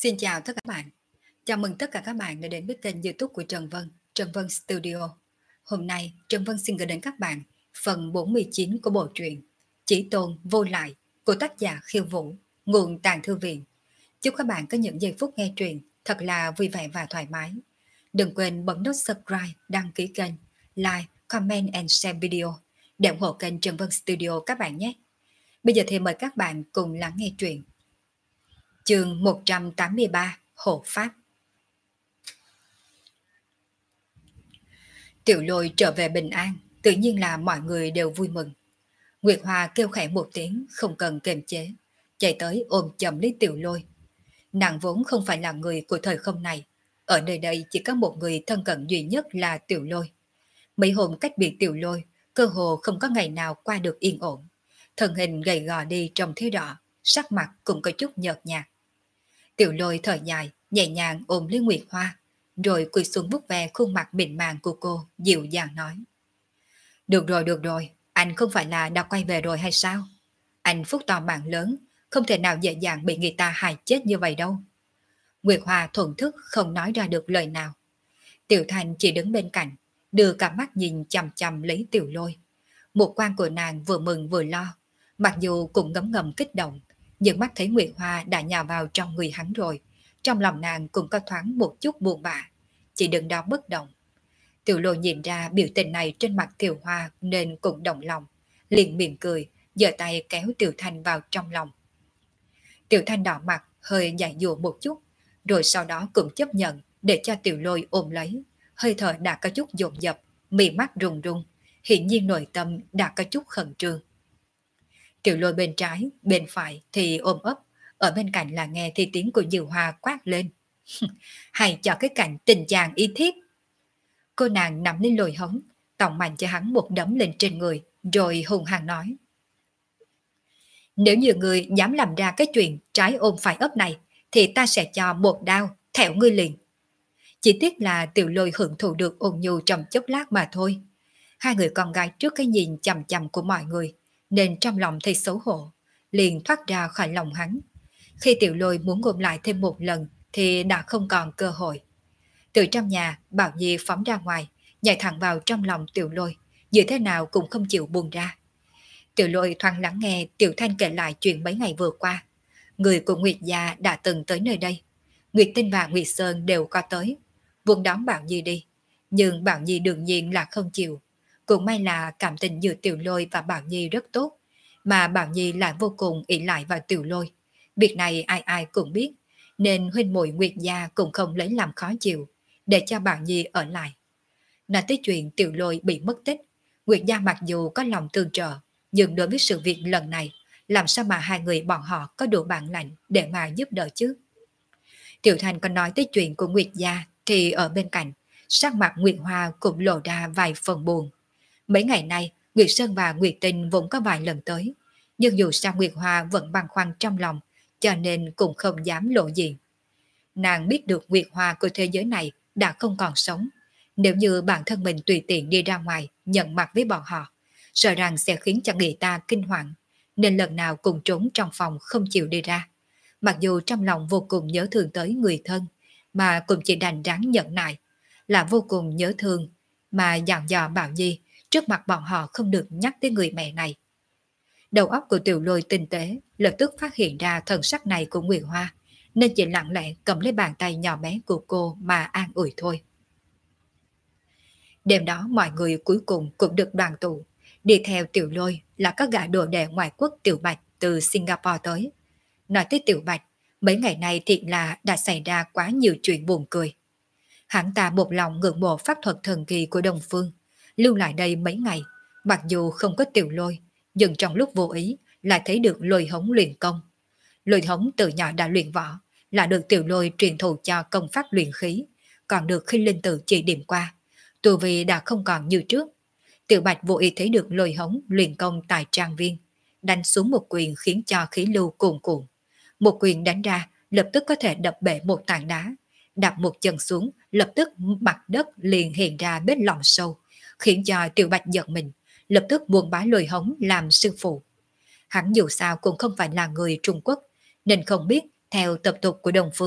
Xin chào tất cả các bạn. Chào mừng tất cả các bạn đã đến với kênh YouTube của Trần Vân, Trần Vân Studio. Hôm nay, Trần Vân xin gửi đến các bạn phần 49 của bộ truyện Chỉ Tôn Vô Lại của tác giả Khiêu Vũ, nguồn Tàng Thư Viện. Chúc các bạn có những giây phút nghe truyện thật là vui vẻ và thoải mái. Đừng quên bấm nút subscribe, đăng ký kênh, like, comment and share video để ủng hộ kênh Trần Vân Studio các bạn nhé. Bây giờ thì mời các bạn cùng lắng nghe truyện. Chương 183 Hộ Pháp. Tiểu Lôi trở về bình an, tự nhiên là mọi người đều vui mừng. Nguyệt Hoa kêu khẽ một tiếng không cần kiềm chế, chạy tới ôm chầm lấy Tiểu Lôi. Nàng vốn không phải là người của thời không này, ở nơi đây chỉ có một người thân cận duy nhất là Tiểu Lôi. Mấy hôm cách biệt Tiểu Lôi, cơ hồ không có ngày nào qua được yên ổn. Thân hình gầy gò đi trong thế đỏ, sắc mặt cũng có chút nhợt nhạt. Tiểu Lôi thở dài, nhẹ nhàng ôm lấy Nguyệt Hoa, rồi quỳ xuống vuốt ve khuôn mặt mịn màng của cô, dịu dàng nói. Được rồi, anh không phải là đã quay về rồi hay sao? Anh phúc to mạng lớn, không thể nào dễ dàng bị người ta hại chết như vậy đâu. Nguyệt Hoa thuần thức không nói ra được lời nào. Tiểu Thành chỉ đứng bên cạnh, đưa cả mắt nhìn chằm chằm lấy Tiểu Lôi. Một quan của nàng vừa mừng vừa lo, mặc dù cũng ngấm ngầm kích động, nhưng mắt thấy Nguyệt Hoa đã nhào vào trong người hắn rồi, trong lòng nàng cũng có thoáng một chút buồn bã, chỉ đứng đó bất động. Tiểu Lôi nhìn ra biểu tình này trên mặt Tiểu Hoa nên cũng động lòng, liền mỉm cười, giơ tay kéo Tiểu Thanh vào trong lòng. Tiểu Thanh đỏ mặt, hơi dại dụa một chút, rồi sau đó cũng chấp nhận để cho Tiểu Lôi ôm lấy, hơi thở đã có chút dồn dập, mí mắt run run, hiển nhiên nội tâm đã có chút khẩn trương. Tiểu Lôi bên trái, bên phải thì ôm ấp, ở bên cạnh là nghe thì tiếng của Dư Hoa quát lên. Hay cho cái cảnh tình chàng y thiết. Cô nàng nằm lên lồi hống, tòng mạnh cho hắn một đấm lên trên người, rồi hùng hăng nói. Nếu như người dám làm ra cái chuyện trái ôm phải ấp này, thì ta sẽ cho một đao, thẹo ngươi liền. Chỉ tiếc là Tiểu Lôi hưởng thụ được ôn nhu trong chốc lát mà thôi. Hai người con gái trước cái nhìn chằm chằm của mọi người, nên trong lòng thấy xấu hổ, liền thoát ra khỏi lòng hắn. Khi Tiểu Lôi muốn ôm lại thêm một lần thì đã không còn cơ hội. Từ trong nhà, Bảo Nhi phóng ra ngoài, nhảy thẳng vào trong lòng Tiểu Lôi, như thế nào cũng không chịu buông ra. Tiểu Lôi thoáng lắng nghe Tiểu Thanh kể lại chuyện mấy ngày vừa qua. Người của Nguyệt gia đã từng tới nơi đây. Nguyệt Tinh và Nguyệt Sơn đều có tới, buông đón Bảo Nhi đi. Nhưng Bảo Nhi đương nhiên là không chịu. Cũng may là cảm tình giữa Tiểu Lôi và Bảo Nhi rất tốt, mà Bảo Nhi lại vô cùng ỷ lại vào Tiểu Lôi. Việc này ai ai cũng biết, nên huynh muội Nguyệt gia cũng không lấy làm khó chịu, để cho Bảo Nhi ở lại. Nói tới chuyện Tiểu Lôi bị mất tích, Nguyệt gia mặc dù có lòng tương trợ, nhưng đối với sự việc lần này, làm sao mà hai người bọn họ có đủ bản lãnh để mà giúp đỡ chứ? Tiểu Thành còn nói tới chuyện của Nguyệt gia thì ở bên cạnh, sắc mặt Nguyệt Hoa cũng lộ ra vài phần buồn. Mấy ngày nay, Nguyệt Sơn và Nguyệt Tinh vốn có vài lần tới, nhưng dù sao Nguyệt Hoa vẫn băn khoăn trong lòng, cho nên cũng không dám lộ diện. Nàng biết được Nguyệt Hoa của thế giới này đã không còn sống. Nếu như bản thân mình tùy tiện đi ra ngoài nhận mặt với bọn họ, sợ rằng sẽ khiến cho người ta kinh hoàng, nên lần nào cũng trốn trong phòng không chịu đi ra. Mặc dù trong lòng vô cùng nhớ thương tới người thân, mà cũng chỉ đành ráng nhận nại, là vô cùng nhớ thương, mà dặn dò Bảo Nhi trước mặt bọn họ không được nhắc tới người mẹ này. Đầu óc của Tiểu Lôi tinh tế lập tức phát hiện ra thần sắc này của Nguyệt Hoa, nên chỉ lặng lẽ cầm lấy bàn tay nhỏ bé của cô mà an ủi thôi. Đêm đó mọi người cuối cùng cũng được đoàn tụ. Đi theo Tiểu Lôi là các gã đồ đệ ngoại quốc Tiểu Bạch từ Singapore tới. Nói tới Tiểu Bạch, mấy ngày nay thiệt là đã xảy ra quá nhiều chuyện buồn cười. Hắn ta một lòng ngưỡng mộ pháp thuật thần kỳ của Đông Phương, lưu lại đây mấy ngày, mặc dù không có Tiểu Lôi, nhưng trong lúc vô ý lại thấy được Lôi Hống luyện công. Lôi Hống từ nhỏ đã luyện võ, là được Tiểu Lôi truyền thụ cho công pháp luyện khí, còn được Khinh Linh Tử chỉ điểm qua, tu vi đã không còn như trước. Tiểu Bạch vô ý thấy được Lôi Hống luyện công tại trang viên, đánh xuống một quyền khiến cho khí lưu cuồn cuộn. Một quyền đánh ra, lập tức có thể đập bể một tảng đá, đạp một chân xuống, lập tức mặt đất liền hiện ra vết lõm sâu, khiến cho Tiểu Bạch giật mình, lập tức buông bái Lôi Hống làm sư phụ. Hắn dù sao cũng không phải là người Trung Quốc, nên không biết theo tập tục của Đông Phương,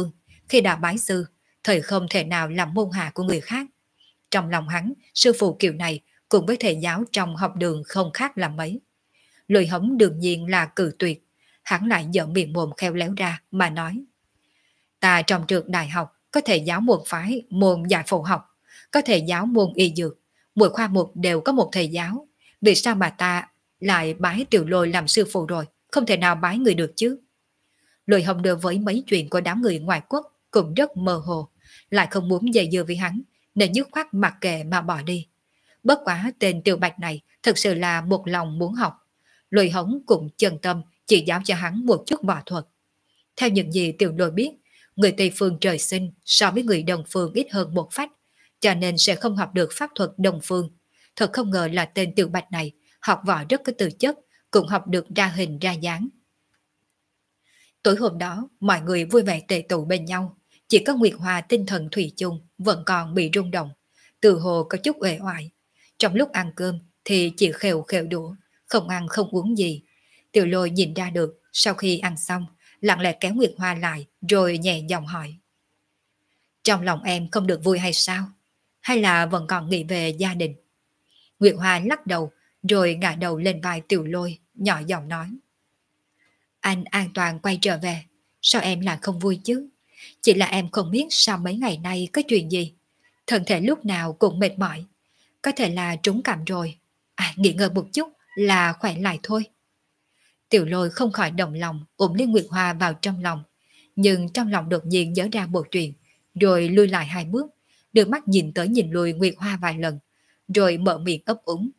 Khi đã bái sư, thời không thể nào làm môn hạ của người khác. Trong lòng hắn, sư phụ kiểu này cùng với thầy giáo trong học đường không khác làm mấy. Lôi Hống đương nhiên là cự tuyệt, hắn lại dở miệng mồm khéo léo ra mà nói. Ta trong trường đại học có thầy giáo môn phái, môn giải phẫu học, có thầy giáo môn y dược, mỗi khoa mục đều có một thầy giáo. Vì sao mà ta lại bái Tiểu Lôi làm sư phụ rồi, không thể nào bái người được chứ? Lôi Hồng đối với mấy chuyện của đám người ngoại quốc cũng rất mơ hồ, lại không muốn dây dưa với hắn, nên dứt khoát mặc kệ mà bỏ đi. Bất quá tên Tiểu Bạch này thật sự là một lòng muốn học. Lôi Hống cũng chân tâm chỉ giáo cho hắn một chút võ thuật. Theo những gì Tiểu Lôi biết, người Tây Phương trời sinh so với người Đông Phương ít hơn một phách, cho nên sẽ không học được pháp thuật Đông Phương. Thật không ngờ là tên Tiểu Bạch này học võ rất có tư chất, cũng học được ra hình ra dáng. Tối hôm đó, mọi người vui vẻ tề tụ bên nhau, chỉ có Nguyệt Hoa tinh thần thủy chung vẫn còn bị rung động, từ hồ có chút uể oải. Trong lúc ăn cơm thì chỉ khều khều đũa, không ăn không uống gì. Tiểu Lôi nhìn ra được, sau khi ăn xong, lặng lẽ kéo Nguyệt Hoa lại rồi nhẹ giọng hỏi. Trong lòng em không được vui hay sao? Hay là vẫn còn nghĩ về gia đình? Nguyệt Hoa lắc đầu rồi ngả đầu lên vai Tiểu Lôi, nhỏ giọng nói. Anh an toàn quay trở về, sao em lại không vui chứ? Chỉ là em không biết sao mấy ngày nay có chuyện gì. Thân thể lúc nào cũng mệt mỏi. Có thể là trúng cảm rồi. Nghỉ ngơi một chút là khỏe lại thôi. Tiểu Lôi không khỏi động lòng ôm Liên Nguyệt Hoa vào trong lòng. Nhưng trong lòng đột nhiên nhớ ra một chuyện, rồi lui lại 2 bước, đưa mắt nhìn tới nhìn lui Nguyệt Hoa vài lần, rồi mở miệng ấp úng.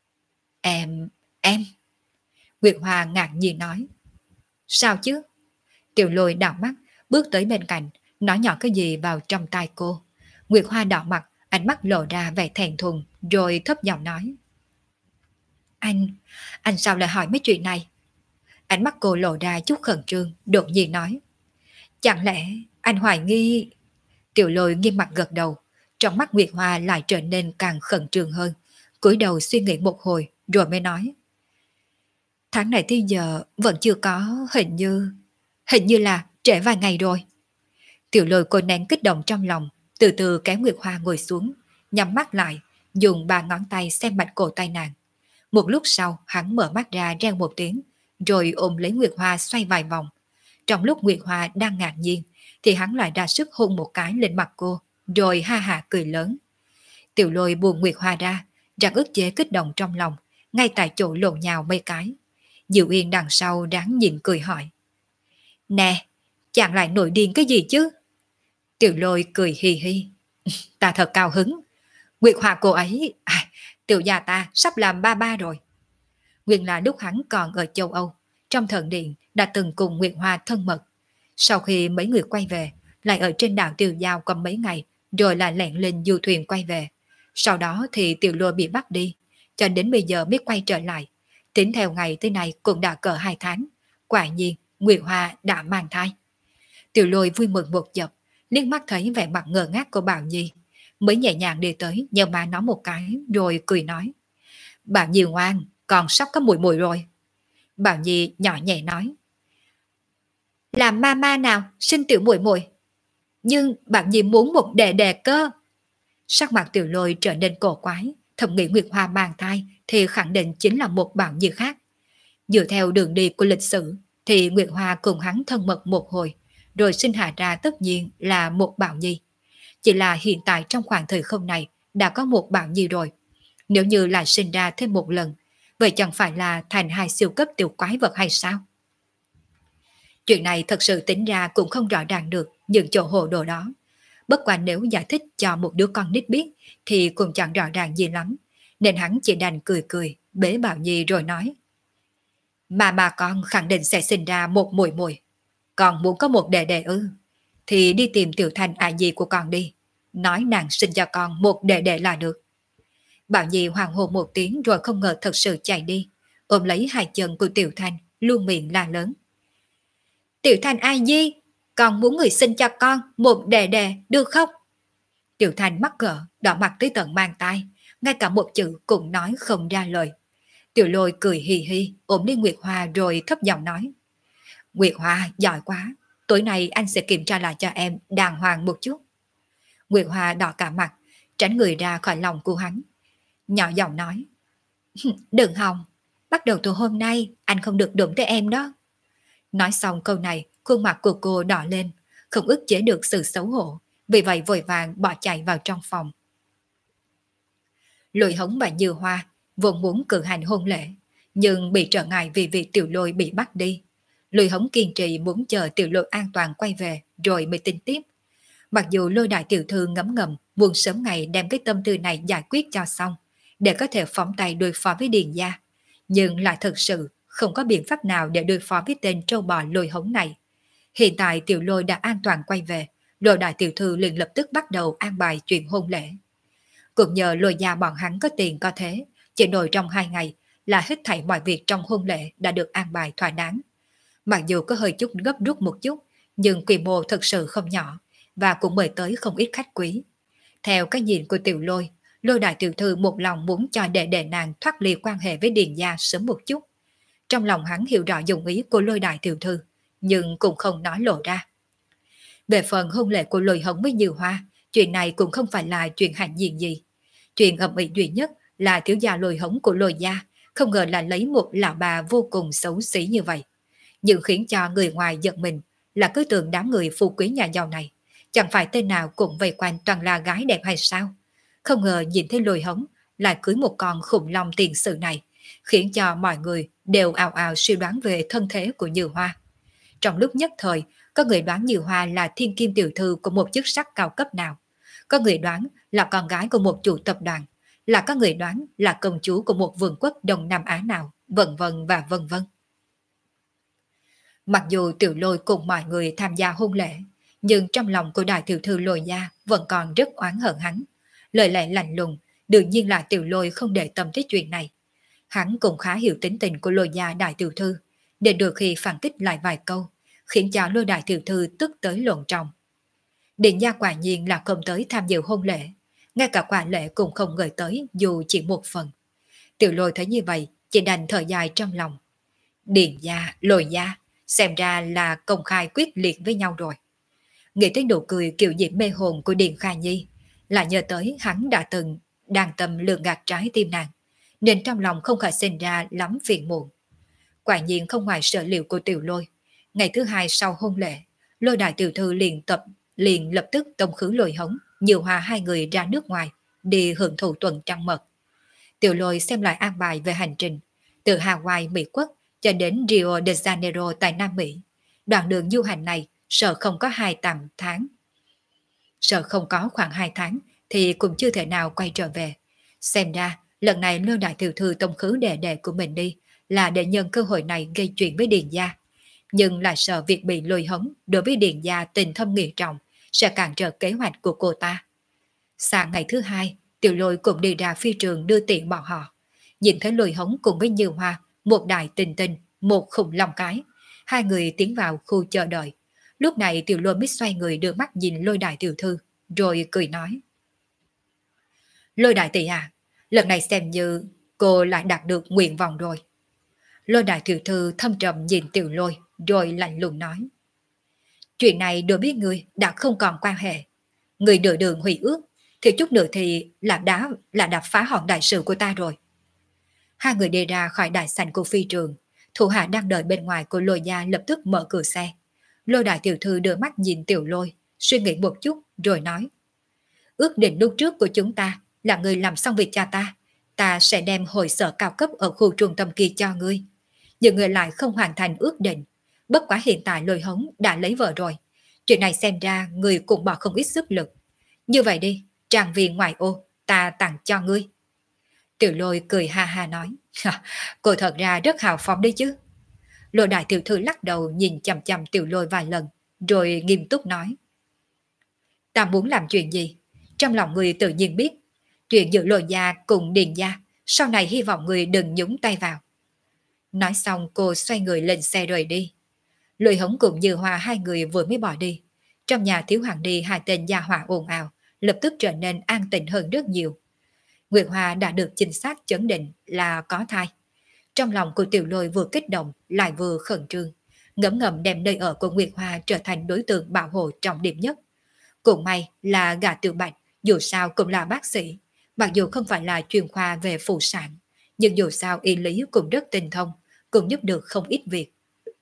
Em. Nguyệt Hoa ngạc nhiên nói. Sao chứ? Tiểu Lôi đảo mắt, bước tới bên cạnh, nói nhỏ cái gì vào trong tai cô. Nguyệt Hoa đỏ mặt, ánh mắt lộ ra vẻ thẹn thùng, rồi thấp giọng nói. Anh sao lại hỏi mấy chuyện này? Ánh mắt cô lộ ra chút khẩn trương, đột nhiên nói. Chẳng lẽ anh hoài nghi... Tiểu Lôi nghiêm mặt gật đầu, trong mắt Nguyệt Hoa lại trở nên càng khẩn trương hơn, cúi đầu suy nghĩ một hồi rồi mới nói. Tháng này tới giờ vẫn chưa có, hình như là trễ vài ngày rồi. Tiểu Lôi cô nén kích động trong lòng, từ từ kéo Nguyệt Hoa ngồi xuống, nhắm mắt lại, dùng 3 ngón tay xem mạch cổ tay nàng. Một lúc sau hắn mở mắt ra reo một tiếng, rồi ôm lấy Nguyệt Hoa xoay vài vòng. Trong lúc Nguyệt Hoa đang ngạc nhiên, thì hắn lại ra sức hôn một cái lên mặt cô, rồi ha ha cười lớn. Tiểu Lôi buông Nguyệt Hoa ra, rằng ức chế kích động trong lòng, ngay tại chỗ lộn nhào mấy cái. Diệu Yên đằng sau đáng nhìn cười hỏi. Nè, chàng lại nổi điên cái gì chứ? Tiểu Lôi cười hì hì. Ta thật cao hứng. Nguyệt Hoa cô ấy, tiểu gia ta sắp làm ba ba rồi. Nguyên là lúc hắn còn ở châu Âu, trong thần điện đã từng cùng Nguyệt Hoa thân mật. Sau khi mấy người quay về, lại ở trên đảo Tiêu Giao còn mấy ngày, rồi lại lẹn lên du thuyền quay về. Sau đó thì Tiểu Lôi bị bắt đi, cho đến bây giờ mới quay trở lại. Tính theo ngày tới nay cũng đã cỡ 2 tháng. Quả nhiên, Nguyệt Hoa đã mang thai. Tiểu Lôi vui mừng một chập, liếc mắt thấy vẻ mặt ngơ ngác của Bảo Nhi, mới nhẹ nhàng đi tới nhờ má nó một cái rồi cười nói. Bảo Nhi ngoan, con sắp có mùi mùi rồi. Bảo Nhi nhỏ nhẹ nói. Làm mama nào sinh tiểu muội muội. Nhưng Bảo Nhi muốn một đệ đệ cơ. Sắc mặt Tiểu Lôi trở nên cổ quái, thầm nghĩ Nguyệt Hoa mang thai thì khẳng định chính là một Bảo Nhi khác. Dựa theo đường đi của lịch sử thì Nguyệt Hoa cùng hắn thân mật một hồi, rồi sinh hạ ra tất nhiên là một Bảo Nhi. Chỉ là hiện tại trong khoảng thời không này đã có một Bảo Nhi rồi. Nếu như là sinh ra thêm một lần, vậy chẳng phải là thành 2 siêu cấp tiểu quái vật hay sao? Chuyện này thật sự tính ra cũng không rõ ràng được những chỗ hồ đồ đó. Bất quả nếu giải thích cho một đứa con nít biết thì cũng chẳng rõ ràng gì lắm, nên hắn chỉ đành cười cười, bế Bảo Nhi rồi nói. Mà con khẳng định sẽ sinh ra một muội muội. Còn muốn có một đệ đệ ư? Thì đi tìm Tiểu Thành a gì của con đi. Nói nàng sinh cho con một đệ đệ là được. Bảo Nhi hoàng hồn một tiếng rồi không ngờ thật sự chạy đi, ôm lấy 2 chân của Tiểu Thành, luôn miệng la lớn. Tiểu Thành a di, con muốn người sinh cho con một đệ đệ được không? Tiểu Thành mắc cỡ, đỏ mặt tới tận mang tai, ngay cả một chữ cũng nói không ra lời. Tiểu Lôi cười hì hì, ôm lấy Nguyệt Hoa rồi thấp giọng nói. Nguyệt Hoa giỏi quá, tối nay anh sẽ kiểm tra lại cho em đàng hoàng một chút. Nguyệt Hoa đỏ cả mặt, tránh người ra khỏi lòng của hắn. Nhỏ giọng nói, đừng hòng, bắt đầu từ hôm nay anh không được đụng tới em đó. Nói xong câu này, khuôn mặt của cô đỏ lên, không ức chế được sự xấu hổ, vì vậy vội vàng bỏ chạy vào trong phòng. Lôi Hống và Như Hoa vốn muốn cử hành hôn lễ, nhưng bị trở ngại vì việc Tiểu Lôi bị bắt đi. Lôi Hống kiên trì muốn chờ Tiểu Lôi an toàn quay về rồi mới tính tiếp. Mặc dù Lôi đại tiểu thư ngấm ngầm muốn sớm ngày đem cái tâm tư này giải quyết cho xong, để có thể phóng tay đối phó với Điền gia, nhưng lại thật sự không có biện pháp nào để đối phó với tên trâu bò Lôi Hống này. Hiện tại Tiểu Lôi đã an toàn quay về, Lôi đại tiểu thư liền lập tức bắt đầu an bài chuyện hôn lễ. Cũng nhờ Lôi gia bọn hắn có tiền có thế, chỉ đổi trong 2 ngày là hết thảy mọi việc trong hôn lễ đã được an bài thỏa đáng. Mặc dù có hơi chút gấp rút một chút, nhưng quy mô thật sự không nhỏ, và cũng mời tới không ít khách quý. Theo cái nhìn của Tiểu Lôi, Lôi đại tiểu thư một lòng muốn cho đệ nàng thoát ly quan hệ với Điền gia sớm một chút. Trong lòng hắn hiểu rõ dụng ý của Lôi đại tiểu thư, nhưng cũng không nói lộ ra. Về phần hôn lễ của Lôi Hống với Như Hoa, chuyện này cũng không phải là chuyện hạnh diện gì. Chuyện ầm ĩ duy nhất là thiếu gia Lôi Hống của Lôi gia không ngờ là lấy một lão bà vô cùng xấu xí như vậy. Nhưng khiến cho người ngoài giận mình là cứ tưởng đám người phú quý nhà giàu này chẳng phải tên nào cũng vây quanh toàn là gái đẹp hay sao. Không ngờ nhìn thấy Lôi Hống lại cưới một con khủng long tiền sự này, khiến cho mọi người đều ào ào suy đoán về thân thế của Như Hoa. Trong lúc nhất thời, có người đoán Như Hoa là thiên kim tiểu thư của một chức sắc cao cấp nào, có người đoán là con gái của một chủ tập đoàn, là có người đoán là công chúa của một vương quốc Đông Nam Á nào, vân vân và vân vân. Mặc dù Tiểu Lôi cùng mọi người tham gia hôn lễ, nhưng trong lòng của đại tiểu thư Lôi gia vẫn còn rất oán hận hắn. Lời lẽ lạnh lùng, đương nhiên là Tiểu Lôi không để tâm tới chuyện này. Hắn cũng khá hiểu tính tình của Lôi gia đại tiểu thư, để đôi khi phản kích lại vài câu, khiến cho Lôi đại tiểu thư tức tới lộn tròng. Điền gia quả nhiên là không tới tham dự hôn lễ, ngay cả quả lễ cũng không gửi tới dù chỉ một phần. Tiểu Lôi thấy như vậy, chỉ đành thở dài trong lòng. Điền gia, Lôi gia, xem ra là công khai quyết liệt với nhau rồi. Nghĩ tới nụ cười kiểu diễm mê hồn của Điền Kha Nhi, là nhớ tới hắn đã từng đang tâm lường gạt trái tim nàng, nên trong lòng không khỏi sinh ra lắm phiền muộn. Quả nhiên không ngoài sở liệu của Tiểu Lôi, ngày thứ 2 sau hôn lễ, Lôi đại tiểu thư liền lập tức tống khứ Lôi Hống, Như Hoa hai người ra nước ngoài đi hưởng thụ tuần trăng mật. Tiểu Lôi xem lại an bài về hành trình từ Hawaii Mỹ Quốc cho đến Rio de Janeiro tại Nam Mỹ. Đoạn đường du hành này sợ không có khoảng 2 tháng thì cũng chưa thể nào quay trở về. Xem ra lần này Lôi đại tiểu thư tống khứ đệ của mình đi là để nhân cơ hội này gây chuyện với Điền gia, nhưng lại sợ việc bị Lôi Hống đối với Điền gia tình thâm nghĩa trọng sẽ cản trở kế hoạch của cô ta. Sáng ngày thứ 2, Tiểu Lôi cũng đi ra phi trường đưa tiện bọn họ. Nhìn thấy Lôi Hống cùng với Như Hoa, một đại tình tình, một khủng long cái. Hai người tiến vào khu chờ đợi. Lúc này Tiểu Lôi mới xoay người đưa mắt nhìn Lôi đại tiểu thư, rồi cười nói. Lôi đại tỷ à, lần này xem như cô lại đạt được nguyện vọng rồi. Lôi đại tiểu thư thâm trầm nhìn Tiểu Lôi, rồi lạnh lùng nói. Chuyện này đối với người đã không còn quan hệ. Người nửa đường hủy ước, thì chút nữa thì là đã phá hỏng đại sự của ta rồi. Hai người đi ra khỏi đại sảnh của phi trường, thủ hạ đang đợi bên ngoài của Lôi gia lập tức mở cửa xe. Lôi đại tiểu thư đưa mắt nhìn Tiểu Lôi, suy nghĩ một chút rồi nói. Ước định lúc trước của chúng ta là người làm xong việc cho ta sẽ đem hội sở cao cấp ở khu trung tâm kia cho ngươi. Nhưng người lại không hoàn thành ước định, bất quá hiện tại Lôi Hống đã lấy vợ rồi. Chuyện này xem ra người cũng bỏ không ít sức lực. Như vậy đi, trang viên ngoại ô, ta tặng cho ngươi. Tiểu Lôi cười ha ha nói. Cô thật ra rất hào phóng đấy chứ. Lôi đại tiểu thư lắc đầu nhìn chằm chằm Tiểu Lôi vài lần, rồi nghiêm túc nói. Ta muốn làm chuyện gì? Trong lòng người tự nhiên biết. Chuyện giữa Lôi gia cùng Điền gia, sau này hy vọng người đừng nhúng tay vào. Nói xong cô xoay người lên xe rời đi. Lôi Hống cùng Như Hoa hai người vừa mới bỏ đi. Trong nhà thiếu hoàng đi hai tên gia hỏa ồn ào, lập tức trở nên an tĩnh hơn rất nhiều. Nguyệt Hoa đã được chính xác chẩn định là có thai. Trong lòng của Tiểu Lôi vừa kích động lại vừa khẩn trương. ngấm ngầm đem nơi ở của Nguyệt Hoa trở thành đối tượng bảo hộ trọng điểm nhất. Cũng may là gã Tiểu Bạch dù sao cũng là bác sĩ, mặc dù không phải là chuyên khoa về phụ sản, nhưng dù sao y lý cũng rất tinh thông, cũng giúp được không ít việc.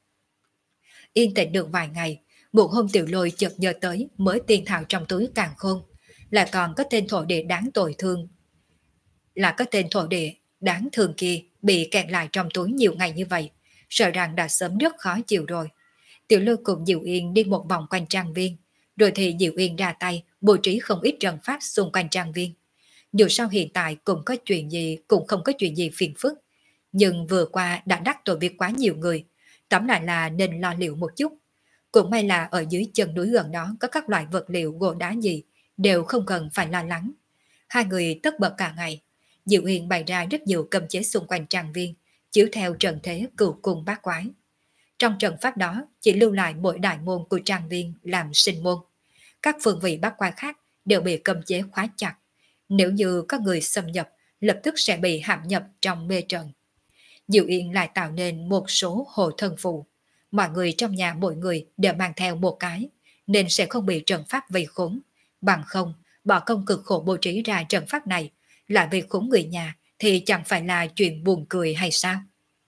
Yên tĩnh được vài ngày, một hôm Tiểu Lôi chợt nhớ tới mới tiên thảo trong túi càng khôn, là còn có tên thổ địa đáng tồi thương, là có tên thổ địa đáng thương kia bị kẹt lại trong túi nhiều ngày như vậy, sợ rằng đã sớm rất khó chịu rồi. Tiểu Lôi cùng Diệu Yên đi một vòng quanh trang viên, rồi thì Diệu Yên ra tay bố trí không ít trận pháp xung quanh trang viên. Dù sao hiện tại cũng không có chuyện gì phiền phức, nhưng vừa qua đã đắc tội với quá nhiều người, tóm lại là nên lo liệu một chút. Cũng may là ở dưới chân núi gần đó có các loại vật liệu gỗ đá gì, đều không cần phải lo lắng. Hai người tất bật cả ngày, Diệu Yên bày ra rất nhiều cấm chế xung quanh trang viên, chiếu theo trận thế cửu cung bát quái. Trong trận pháp đó chỉ lưu lại mỗi đại môn của trang viên làm sinh môn. Các phương vị bát quái khác đều bị cấm chế khóa chặt. Nếu như có người xâm nhập, lập tức sẽ bị hãm nhập trong mê trận. Diệu Yên lại tạo nên một số hộ thân phù. Mọi người trong nhà mỗi người đều mang theo một cái, nên sẽ không bị trận pháp vây khốn. Bằng không, bỏ công cực khổ bố trí ra trận pháp này, lại vì khốn người nhà thì chẳng phải là chuyện buồn cười hay sao?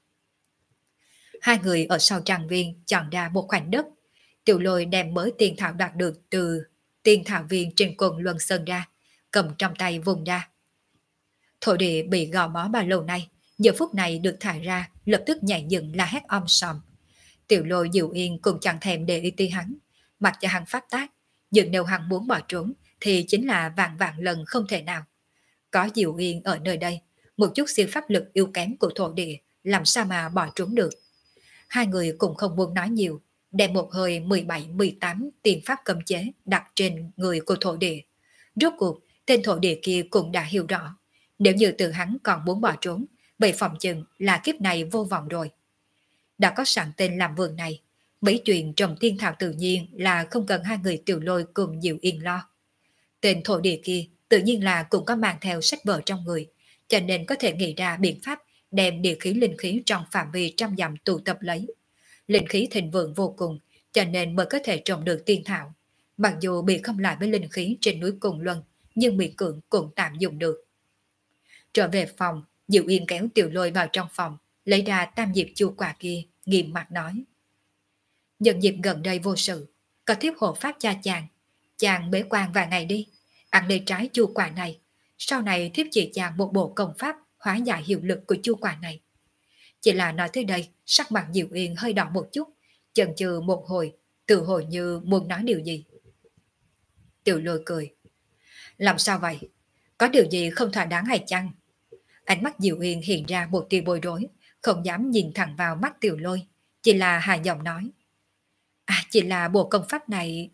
Hai người ở sau trang viên chọn ra một khoảnh đất. Tiểu Lôi đem mới tiên thảo đạt được từ tiên thảo viên trên quần Luân Sơn ra, cầm trong tay vùng ra. Thổ địa bị gò bó bao lâu nay, giờ phút này được thải ra, lập tức nhảy dựng la hét om sòm. Tiểu Lôi Diệu Yên cũng chẳng thèm để ý tới hắn, mặc cho hắn phát tác, nhưng nếu hắn muốn bỏ trốn thì chính là vạn vạn lần không thể nào. Có Diệu Yên ở nơi đây, một chút siêu pháp lực yếu kém của thổ địa làm sao mà bỏ trốn được. Hai người cũng không muốn nói nhiều, đem một hơi 17-18 tiền pháp cấm chế đặt trên người của thổ địa. Rốt cuộc, tên thổ địa kia cũng đã hiểu rõ, nếu như từ hắn còn muốn bỏ trốn, vậy phòng chừng là kiếp này vô vọng rồi. Đã có sẵn tên làm vườn này, mấy chuyện trồng tiên thảo tự nhiên là không cần hai người Tiểu Lôi cùng Diệu Yên lo. Tên thổ địa kia tự nhiên là cũng có mang theo sách vở trong người, cho nên có thể nghĩ ra biện pháp đem địa khí linh khí trong phạm vi trăm dặm tụ tập lấy. Linh khí thịnh vượng vô cùng, cho nên mới có thể trồng được tiên thảo. Mặc dù bị không lại với linh khí trên núi Cùng Luân, nhưng miễn cưỡng cũng tạm dùng được. Trở về phòng, Diệu Yên kéo Tiểu Lôi vào trong phòng, lấy ra tam diệp chu quả kia, nghiêm mặt nói. Nhân dịp gần đây vô sự, có thiếp hộ pháp cho chàng bế quan vài ngày đi, ăn lấy trái chu quả này, sau này thiếp chỉ chàng một bộ công pháp hóa giải hiệu lực của chu quả này. Chỉ là nói tới đây, sắc mặt Diệu Yên hơi đỏ một chút, chần chừ một hồi, tự hồi như muốn nói điều gì. Tiểu Lôi cười. Làm sao vậy? Có điều gì không thỏa đáng hay chăng? Ánh mắt Diệu Yên hiện ra một tia bối rối, không dám nhìn thẳng vào mắt Tiểu Lôi, chỉ là hạ giọng nói. Chỉ là bộ công pháp này,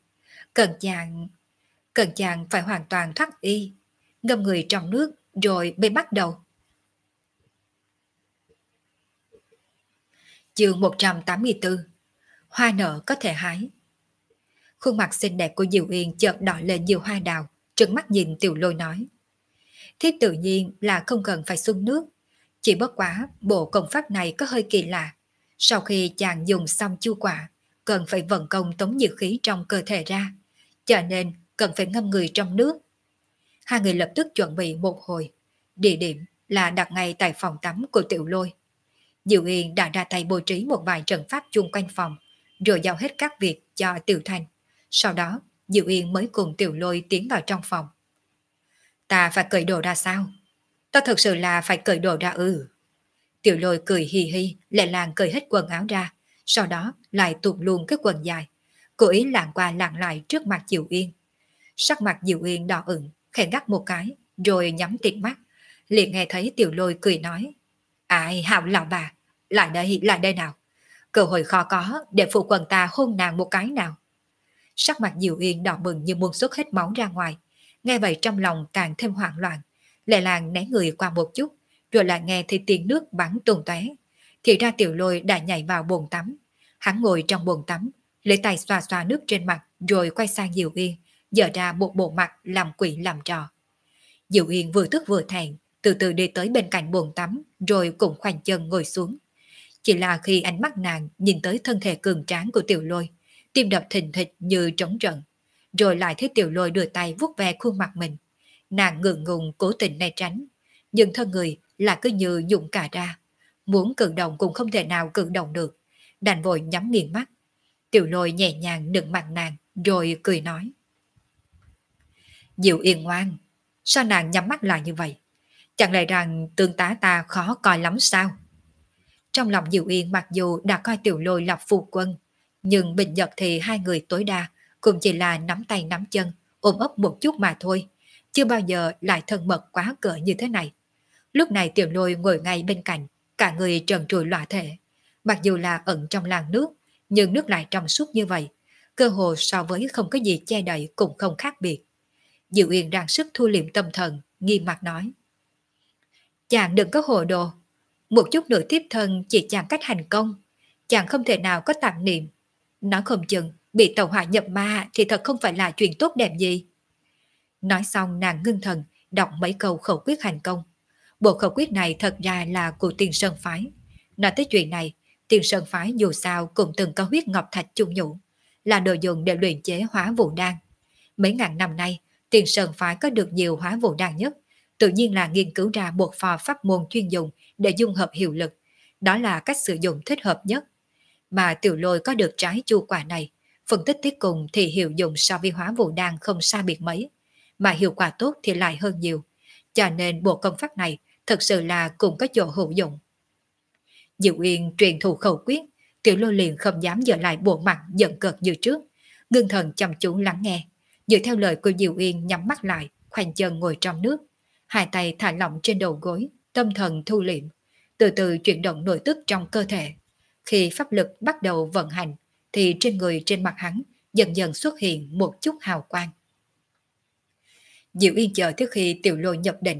cần chàng phải hoàn toàn thoát y, ngâm người trong nước rồi mới bắt đầu. Chương 184. Hoa nở có thể hái. Khuôn mặt xinh đẹp của Diệu Yên chợt đỏ lên nhiều hoa đào, trừng mắt nhìn Tiểu Lôi nói. Thiếp tự nhiên là không cần phải xuân nước, chỉ bất quá bộ công pháp này có hơi kỳ lạ. Sau khi chàng dùng xong chu quả, cần phải vận công tống nhiệt khí trong cơ thể ra, cho nên cần phải ngâm người trong nước. Hai người lập tức chuẩn bị một hồi, địa điểm là đặt ngay tại phòng tắm của Tiểu Lôi. Diệu Yên đã ra tay bố trí một vài trận pháp chung quanh phòng, rồi giao hết các việc cho Tiểu Thanh. Sau đó, Diệu Yên mới cùng Tiểu Lôi tiến vào trong phòng. Ta phải cởi đồ ra sao? Ta thật sự là phải cởi đồ ra ư? Tiểu Lôi cười hì hì, lẹ làng cởi hết quần áo ra, sau đó lại tuột luôn cái quần dài. Cố ý lạng qua lạng lại trước mặt Diệu Yên. Sắc mặt Diệu Yên đỏ ửng, khẽ gắt một cái, rồi nhắm tịt mắt. Liền nghe thấy Tiểu Lôi cười nói. Ai Hạo lão bà, lại đây nào. Cơ hội khó có để phụ quần ta hôn nàng một cái nào. Sắc mặt Diệu Yên đỏ bừng như muốn xuất hết máu ra ngoài. Nghe vậy trong lòng càng thêm hoảng loạn, lẹ làng né người qua một chút, rồi lại nghe thấy tiếng nước bắn tung tóe. Thì ra Tiểu Lôi đã nhảy vào bồn tắm. Hắn ngồi trong bồn tắm, lấy tay xoa xoa nước trên mặt, rồi quay sang Diệu Yên, dở ra một bộ mặt làm quỷ làm trò. Diệu Yên vừa tức vừa thẹn, từ từ đi tới bên cạnh bồn tắm, rồi cũng khoanh chân ngồi xuống. Chỉ là khi ánh mắt nàng nhìn tới thân thể cường tráng của Tiểu Lôi, tim đập thình thịch như trống trận, rồi lại thấy Tiểu Lôi đưa tay vuốt ve khuôn mặt mình. Nàng ngượng ngùng cố tình né tránh, nhưng thân người lại cứ như dụng cả ra, muốn cử động cũng không thể nào cử động được, đành vội nhắm nghiền mắt. Tiểu Lôi nhẹ nhàng nựng mặt nàng, rồi cười nói: Diệu Yên ngoan, sao nàng nhắm mắt lại như vậy? Chẳng lẽ rằng tương tá ta khó coi lắm sao? Trong lòng Diệu Yên mặc dù đã coi Tiểu Lôi là phu quân, nhưng bình nhật thì hai người tối đa cũng chỉ là nắm tay nắm chân, ôm ấp một chút mà thôi, chưa bao giờ lại thân mật quá cỡ như thế này. Lúc này Tiểu Lôi ngồi ngay bên cạnh, cả người trần trụi lọa thể. Mặc dù là ẩn trong làn nước, nhưng nước lại trong suốt như vậy, cơ hồ so với không có gì che đậy cũng không khác biệt. Diệu Yên đang sức thu liệm tâm thần, nghiêm mặt nói: Chàng đừng có hồ đồ, một chút nữa tiếp thân chỉ chàng cách hành công, chàng không thể nào có tạp niệm. Nói không chừng bị tàu hỏa nhập ma thì thật không phải là chuyện tốt đẹp gì. Nói xong nàng ngưng thần, đọc mấy câu khẩu quyết hành công. Bộ khẩu quyết này thật ra là của Tiền Sơn Phái. Nói tới chuyện này, Tiền Sơn Phái dù sao cũng từng có huyết ngọc thạch chung nhũ, là đồ dùng để luyện chế hóa vũ đan. Mấy ngàn năm nay, Tiền Sơn Phái có được nhiều hóa vũ đan nhất, tự nhiên là nghiên cứu ra một phò pháp môn chuyên dùng để dung hợp hiệu lực. Đó là cách sử dụng thích hợp nhất. Mà Tiểu Lôi có được trái chu quả này, phân tích tiếp cùng thì hiệu dụng so với hóa vũ đan không xa biệt mấy, mà hiệu quả tốt thì lại hơn nhiều. Cho nên bộ công pháp này thật sự là cũng có chỗ hữu dụng. Diệu Yên truyền thụ khẩu quyết, Tiểu Lôi liền không dám dở lại bộ mặt giận cợt như trước, ngưng thần chăm chú lắng nghe, dựa theo lời của Diệu Yên nhắm mắt lại, khoanh chân ngồi trong nước, hai tay thả lỏng trên đầu gối, tâm thần thu liệm, từ từ chuyển động nội tức trong cơ thể. Khi pháp lực bắt đầu vận hành, thì trên người trên mặt hắn dần dần xuất hiện một chút hào quang. Diệu Yên chờ tới khi Tiểu Lôi nhập định,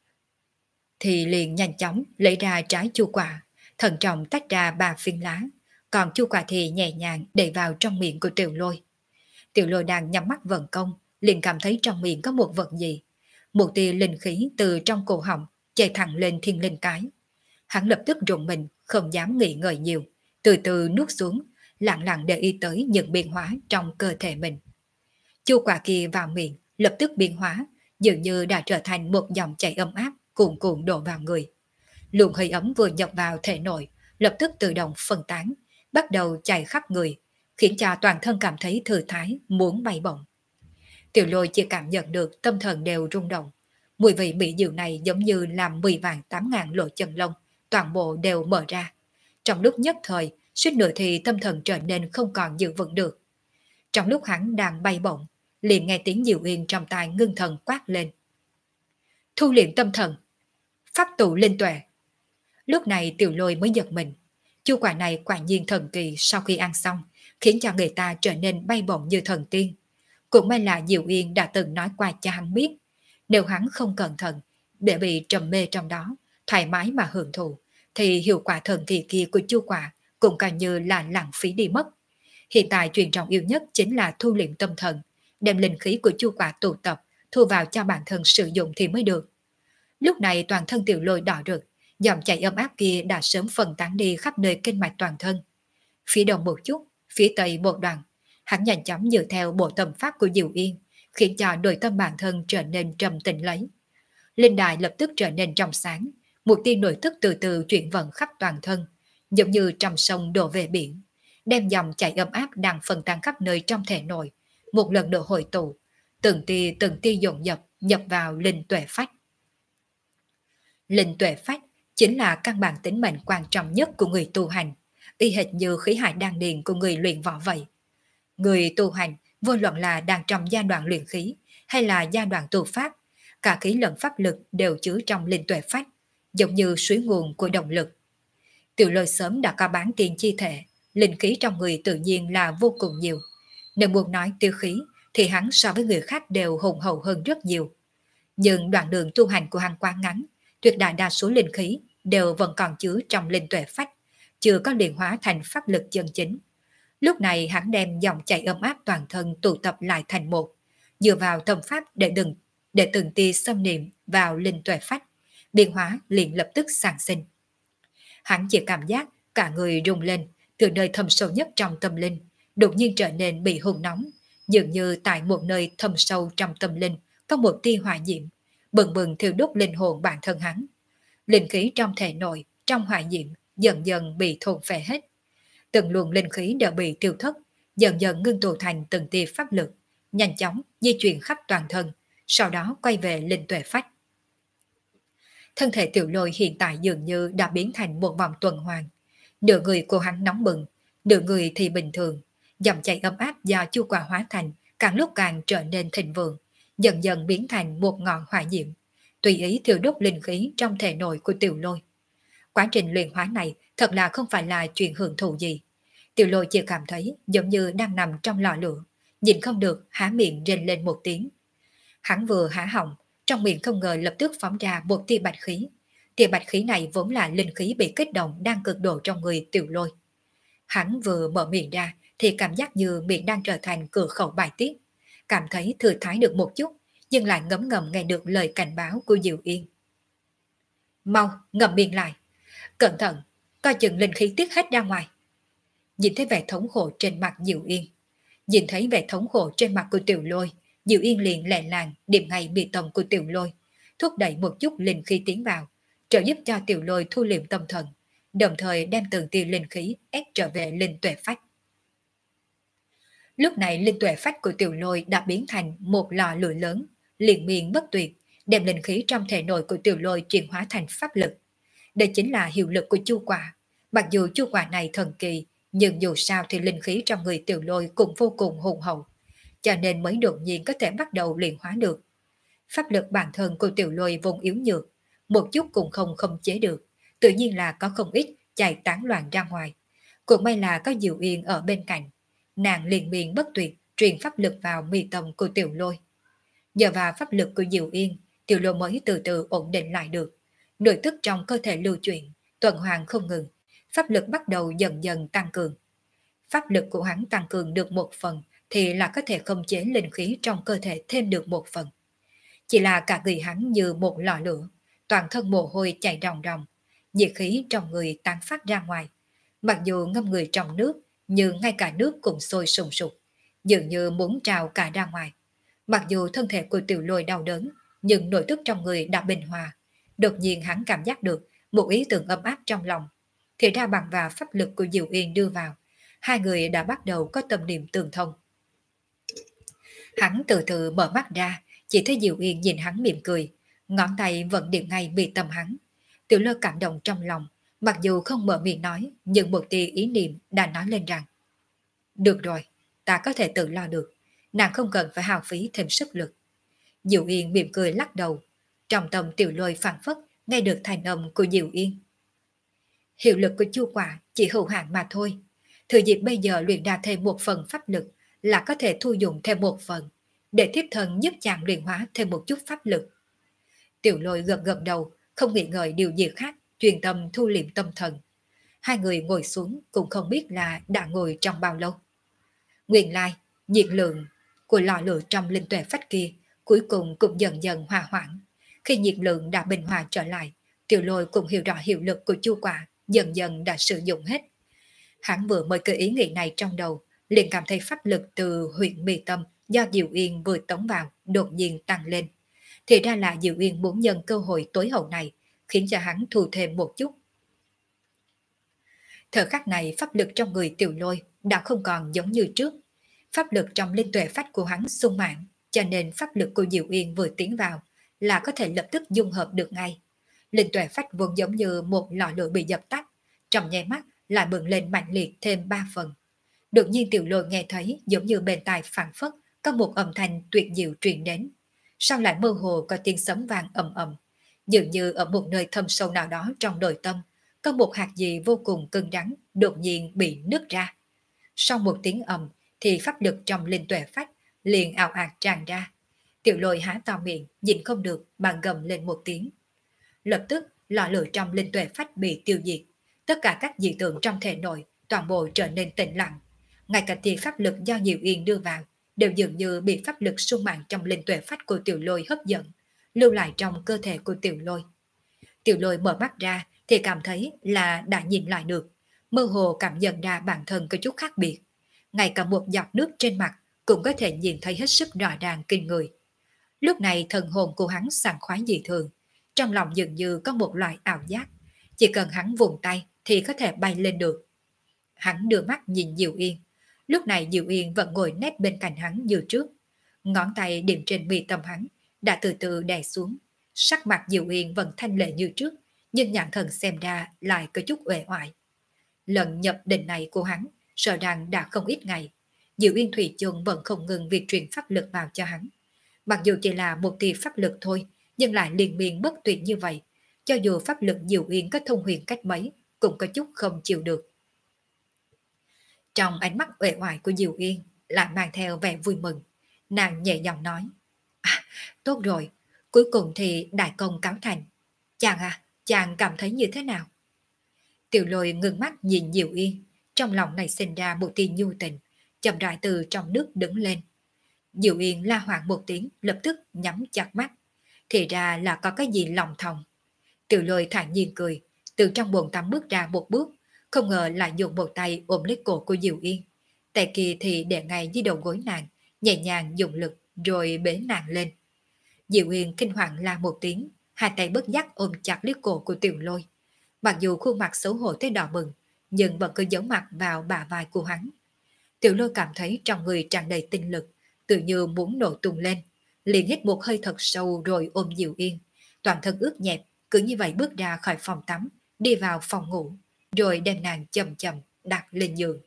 thì liền nhanh chóng lấy ra trái chu quả, thận trọng tách ra 3 phiến lá, còn chu quả thì nhẹ nhàng để vào trong miệng của Tiểu Lôi. Tiểu Lôi đang nhắm mắt vận công, liền cảm thấy trong miệng có một vật gì. Một tia linh khí từ trong cổ họng chạy thẳng lên thiên linh cái. Hắn lập tức rùng mình, không dám nghĩ ngợi nhiều, từ từ nuốt xuống, lặng lặng để ý tới những biến hóa trong cơ thể mình. Chu quả kia vào miệng, lập tức biến hóa, dường như đã trở thành một dòng chảy ấm áp, cuồn cuộn đổ vào người. Luồng hơi ấm vừa nhập vào thể nội, lập tức tự động phân tán, bắt đầu chảy khắp người, khiến cho toàn thân cảm thấy thư thái, muốn bay bổng. Tiểu Lôi chỉ cảm nhận được tâm thần đều rung động. Mùi vị mỹ diệu này giống như làm 10 vạn 8 ngàn lỗ chân lông, toàn bộ đều mở ra. Trong lúc nhất thời, suýt nữa thì tâm thần trở nên không còn giữ vững được. Trong lúc hắn đang bay bổng, liền nghe tiếng Diệu Yên trong tai ngưng thần quát lên: Thu liệm tâm thần, pháp tụ linh tuệ. Lúc này Tiểu Lôi mới giật mình. Chu quả này quả nhiên thần kỳ, sau khi ăn xong, khiến cho người ta trở nên bay bổng như thần tiên. Cũng may là Diệu Yên đã từng nói qua cho hắn biết, nếu hắn không cẩn thận, để bị trầm mê trong đó, thoải mái mà hưởng thụ, thì hiệu quả thần kỳ kia của chu quả cũng coi như là lãng phí đi mất. Hiện tại chuyện trọng yếu nhất chính là thu liệm tâm thần, đem linh khí của chu quả tụ tập, thu vào cho bản thân sử dụng thì mới được. Lúc này toàn thân Tiểu Lôi đỏ rực, dòng chảy ấm áp kia đã sớm phân tán đi khắp nơi kinh mạch toàn thân. Phía đông một chút, phía tây một đoạn, hắn nhanh chóng dựa theo bộ tâm pháp của Diệu Yên, khiến cho nội tâm bản thân trở nên trầm tĩnh lấy. Linh đài lập tức trở nên trong sáng, một tia nội tức từ từ chuyển vận khắp toàn thân, giống như trong sông đổ về biển, đem dòng chảy ấm áp đang phân tán khắp nơi trong thể nội, một lần nữa hội tụ, từng tia dồn dập nhập vào linh tuệ phách. Linh tuệ phách chính là căn bản tính mệnh quan trọng nhất của người tu hành, y hệt như khí hải đan điền của người luyện võ vậy. Người tu hành, vô luận là đang trong giai đoạn luyện khí hay là giai đoạn tu pháp, cả khí lẫn pháp lực đều chứa trong linh tuệ phách, giống như suối nguồn của động lực. Tiểu Lôi sớm đã có bán tiền chi thể, linh khí trong người tự nhiên là vô cùng nhiều. Nếu muốn nói tiêu khí, thì hắn so với người khác đều hùng hậu hơn rất nhiều. Nhưng đoạn đường tu hành của hắn quá ngắn, tuyệt đại đa số linh khí đều vẫn còn chứa trong linh tuệ phách, chưa có luyện hóa thành pháp lực chân chính. Lúc này hắn đem dòng chảy ấm áp toàn thân tụ tập lại thành một, dựa vào tâm pháp để từng tia xâm niệm vào linh tuệ phách, biến hóa liền lập tức sản sinh. Hắn chỉ cảm giác Cả người rung lên, từ nơi thâm sâu nhất trong tâm linh, đột nhiên trở nên bị hùng nóng, dường như tại một nơi thâm sâu trong tâm linh có một tia hỏa diệm, bừng bừng thiêu đốt linh hồn bản thân hắn. Linh khí trong thể nội, trong hỏa diệm dần dần bị thôn phệ hết. Từng luồng linh khí đều bị tiêu thất, dần dần ngưng tụ thành từng tia pháp lực, nhanh chóng di chuyển khắp toàn thân, sau đó quay về linh tuệ phách. Thân thể Tiểu Lôi hiện tại dường như đã biến thành một vòng tuần hoàn. Nửa người của hắn nóng bừng, nửa người thì bình thường. Dòng chảy ấm áp do chu quả hóa thành càng lúc càng trở nên thịnh vượng, dần dần biến thành một ngọn hỏa diệm, tùy ý thiêu đốt linh khí trong thể nội của Tiểu Lôi. Quá trình luyện hóa này thật là không phải là chuyện hưởng thụ gì. Tiểu Lôi chỉ cảm thấy giống như đang nằm trong lò lửa, nhìn không được há miệng rên lên một tiếng. Hắn vừa há họng, trong miệng không ngờ lập tức phóng ra một tia bạch khí. Tia bạch khí này vốn là linh khí bị kích động đang cực độ trong người Tiểu Lôi. Hắn vừa mở miệng ra thì cảm giác như miệng đang trở thành cửa khẩu bài tiết, cảm thấy thư thái được một chút, nhưng lại ngấm ngầm nghe được lời cảnh báo của Diệu Yên. Mau, ngậm miệng lại, cẩn thận, coi chừng linh khí tiết hết ra ngoài. Nhìn thấy vẻ thống khổ trên mặt Diệu Yên, nhìn thấy vẻ thống khổ trên mặt của Tiểu Lôi, Diệu Yên liền lẹ làng điểm ngay bị tông của Tiểu Lôi, thúc đẩy một chút linh khí tiến vào, trợ giúp cho Tiểu Lôi thu liệm tâm thần, đồng thời đem từng tia linh khí ép trở về linh tuệ phách. Lúc này linh tuệ phách của Tiểu Lôi đã biến thành một lò lửa lớn, liên miên bất tuyệt, đem linh khí trong thể nội của Tiểu Lôi chuyển hóa thành pháp lực. Đây chính là hiệu lực của chu quả. Mặc dù chu quả này thần kỳ, nhưng dù sao thì linh khí trong người Tiểu Lôi cũng vô cùng hùng hậu, cho nên mới đột nhiên có thể bắt đầu luyện hóa được. Pháp lực bản thân của Tiểu Lôi vốn yếu nhược, một chút cũng không khống chế được, tự nhiên là có không ít chạy tán loạn ra ngoài. Cũng may là có Diệu Yên ở bên cạnh, nàng liền miên bất tuyệt truyền pháp lực vào mi tâm của Tiểu Lôi. Nhờ vào pháp lực của Diệu Yên, Tiểu Lôi mới từ từ ổn định lại được. Nội tức trong cơ thể lưu chuyển, tuần hoàn không ngừng, pháp lực bắt đầu dần dần tăng cường. Pháp lực của hắn tăng cường được một phần thì là có thể khống chế linh khí trong cơ thể thêm được một phần. Chỉ là cả người hắn như một lò lửa, toàn thân mồ hôi chảy ròng ròng, nhiệt khí trong người tán phát ra ngoài. Mặc dù ngâm người trong nước, nhưng ngay cả nước cũng sôi sùng sục, dường như muốn trào cả ra ngoài. Mặc dù thân thể của Tiểu Lôi đau đớn, nhưng nội tức trong người đã bình hòa. Đột nhiên hắn cảm giác được một ý tưởng ấm áp trong lòng. Thì ra bằng vào pháp lực của Diệu Yên đưa vào, hai người đã bắt đầu có tâm niệm tương thông. Hắn từ từ mở mắt ra, chỉ thấy Diệu Yên nhìn hắn mỉm cười, ngón tay vẫn điểm ngay bị tâm hắn. Tiểu Lôi cảm động trong lòng, mặc dù không mở miệng nói, nhưng một tia ý niệm đã nói lên rằng: được rồi, ta có thể tự lo được, nàng không cần phải hao phí thêm sức lực. Diệu Yên mỉm cười lắc đầu, trong tâm Tiểu Lôi phảng phất nghe được thành âm của Diệu Yên. Hiệu lực của chu quả chỉ hữu hạn mà thôi, thừa dịp bây giờ luyện ra thêm một phần pháp lực là có thể thu dụng thêm một phần, để thiếp thân giúp chàng luyện hóa thêm một chút pháp lực. Tiểu Lôi gật gật đầu, không nghĩ ngợi điều gì khác, truyền tâm thu liệm tâm thần. Hai người ngồi xuống cũng không biết là đã ngồi trong bao lâu. Nguyên lai, nhiệt lượng của lò lửa trong linh tuệ phách kia cuối cùng cũng dần dần hòa hoãn. Khi nhiệt lượng đã bình hòa trở lại, Tiểu Lôi cũng hiểu rõ hiệu lực của chu quả dần dần đã sử dụng hết. Hắn vừa mới cơ ý nghĩ này trong đầu, liền cảm thấy pháp lực từ huyện mi tâm do Diệu Yên vừa tống vào đột nhiên tăng lên. Thì ra là Diệu Yên muốn nhân cơ hội tối hậu này, khiến cho hắn thu thêm một chút. Thời khắc này pháp lực trong người Tiểu Lôi đã không còn giống như trước. Pháp lực trong linh tuệ phách của hắn sung mãn, cho nên pháp lực của Diệu Yên vừa tiến vào là có thể lập tức dung hợp được ngay. Linh tuệ phách vốn giống như một lò lửa bị dập tắt, trong nháy mắt lại bừng lên mạnh liệt thêm 3 phần. Đột nhiên Tiểu Lôi nghe thấy giống như bên tai phảng phất có một âm thanh tuyệt diệu truyền đến. Sau lại mơ hồ có tiếng sấm vang ầm ầm, dường như ở một nơi thâm sâu nào đó trong nội tâm có một hạt gì vô cùng cứng rắn đột nhiên bị nứt ra. Sau một tiếng ầm thì pháp lực trong linh tuệ phách liền ào ạt tràn ra. Tiểu Lôi há to miệng nhìn không được mà gầm lên một tiếng. Lập tức lò lửa trong linh tuệ phách bị tiêu diệt, tất cả các dị tượng trong thể nội toàn bộ trở nên tĩnh lặng. Ngay cả tia pháp lực do Diệu Yên đưa vào đều dường như bị pháp lực sung mãn trong linh tuệ phách của Tiểu Lôi hấp dẫn, lưu lại trong cơ thể của Tiểu Lôi. Tiểu Lôi mở mắt ra thì cảm thấy là đã nhìn lại được, mơ hồ cảm nhận ra bản thân có chút khác biệt. Ngay cả một giọt nước trên mặt cũng có thể nhìn thấy hết sức rõ ràng kinh người. Lúc này thần hồn của hắn sảng khoái dị thường, trong lòng dường như có một loại ảo giác, chỉ cần hắn vùng tay thì có thể bay lên được. Hắn đưa mắt nhìn Diệu Yên, lúc này Diệu Yên vẫn ngồi nép bên cạnh hắn như trước, ngón tay điểm trên mi tâm hắn, đã từ từ đè xuống. Sắc mặt Diệu Yên vẫn thanh lệ như trước, nhưng nhãn thần xem ra lại có chút uể oải. Lần nhập định này của hắn, sợ rằng đã không ít ngày. Diệu Yên Thủy chung vẫn không ngừng việc truyền pháp lực vào cho hắn. Mặc dù chỉ là một tia pháp lực thôi, nhưng lại liên miên bất tuyệt như vậy. Cho dù pháp lực Diệu Yên có thông huyền cách mấy, cũng có chút không chịu được. Trong ánh mắt uể oải của Diệu Yên lại mang theo vẻ vui mừng. Nàng nhẹ giọng nói: "À, tốt rồi, cuối cùng thì đại công cáo thành. Chàng à, chàng cảm thấy như thế nào?" Tiểu Lôi ngưng mắt nhìn Diệu Yên, trong lòng này sinh ra một tia nhu tình, chậm rãi từ trong nước đứng lên. Diệu Yên la hoảng một tiếng, lập tức nhắm chặt mắt. Thì ra là có cái gì lòng thòng. Tiểu Lôi thản nhiên cười, từ trong bồn tắm bước ra một bước, không ngờ lại dùng một tay ôm lấy cổ của Diệu Yên. Tay kia thì để ngay dưới đầu gối nàng, nhẹ nhàng dùng lực rồi bế nàng lên. Diệu Yên kinh hoàng la một tiếng, hai tay bất giác ôm chặt lấy cổ của Tiểu Lôi. Mặc dù khuôn mặt xấu hổ tới đỏ bừng, nhưng vẫn cứ giấu mặt vào bả vai của hắn. Tiểu Lôi cảm thấy trong người tràn đầy tinh lực, tự như muốn nổ tung lên, liền hít một hơi thật sâu rồi ôm Diệu Yên. Toàn thân ướt nhẹp, cứ như vậy bước ra khỏi phòng tắm, đi vào phòng ngủ, rồi đem nàng chậm chậm đặt lên giường.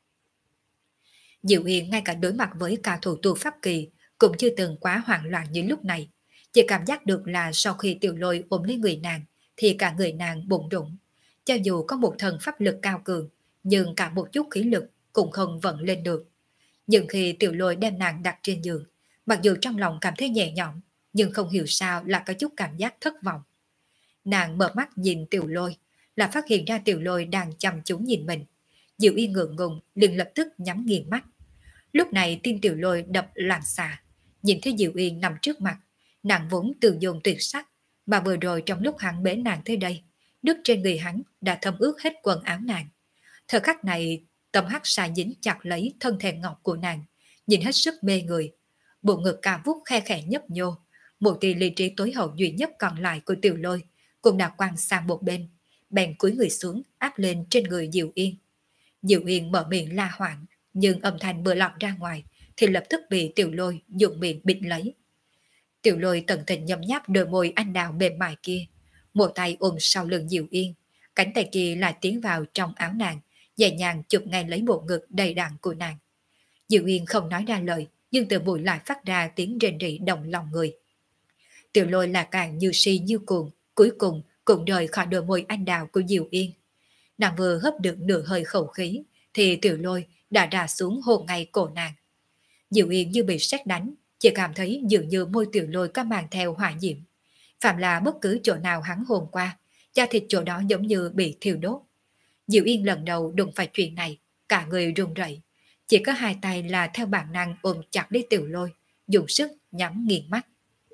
Diệu Yên ngay cả đối mặt với cao thủ tu pháp kỳ cũng chưa từng quá hoảng loạn như lúc này, chỉ cảm giác được là sau khi Tiểu Lôi ôm lấy người nàng thì cả người nàng bụng rụng. Cho dù có một thần pháp lực cao cường, nhưng cả một chút khí lực cũng không vận lên được. Nhưng khi Tiểu Lôi đem nàng đặt trên giường, mặc dù trong lòng cảm thấy nhẹ nhõm, nhưng không hiểu sao là có chút cảm giác thất vọng. Nàng mở mắt nhìn Tiểu Lôi, là phát hiện ra Tiểu Lôi đang chăm chú nhìn mình. Diệu Yên ngượng ngùng liền lập tức nhắm nghiền mắt. Lúc này tim Tiểu Lôi đập loạn xạ, nhìn thấy Diệu Yên nằm trước mặt, nàng vốn từ dồn tuyệt sắc, mà vừa rồi trong lúc hắn bế nàng tới đây, nước trên người hắn đã thấm ướt hết quần áo nàng. Thời khắc này, tầm hắc xà dính chặt lấy thân thể ngọc của nàng, nhìn hết sức mê người. Bộ ngực cao vút khe khẽ nhấp nhô, một tia lý trí tối hậu duy nhất còn lại của Tiểu Lôi cũng đã quăng sang một bên, bèn cúi người xuống áp lên trên người Diệu Yên. Diệu Yên mở miệng la hoảng, nhưng âm thanh vừa lọt ra ngoài thì lập tức bị Tiểu Lôi dùng miệng bịt lấy. Tiểu Lôi tận tình nhấm nháp đôi môi anh đào mềm mại kia, một tay ôm sau lưng Diệu Yên, cánh tay kia lại tiến vào trong áo nàng, nhẹ nhàng chụp ngay lấy bộ ngực đầy đặn của nàng. Diệu Yên không nói ra lời, nhưng từ bụi lại phát ra tiếng rên rỉ động lòng người. Tiểu Lôi là càng như si như cuồng, cuối cùng cũng rời khỏi đôi môi anh đào của Diệu Yên. Nàng vừa hấp được nửa hơi khẩu khí, thì Tiểu Lôi đã đà xuống hôn ngay cổ nàng. Diệu Yên như bị sét đánh, chỉ cảm thấy dường như môi Tiểu Lôi có mang theo hỏa diễm. Phạm là bất cứ chỗ nào hắn hôn qua, da thịt chỗ đó giống như bị thiêu đốt. Diệu Yên lần đầu đụng phải chuyện này, cả người run rẩy, chỉ có hai tay là theo bản năng ôm chặt lấy Tiểu Lôi, dùng sức nhắm nghiền mắt.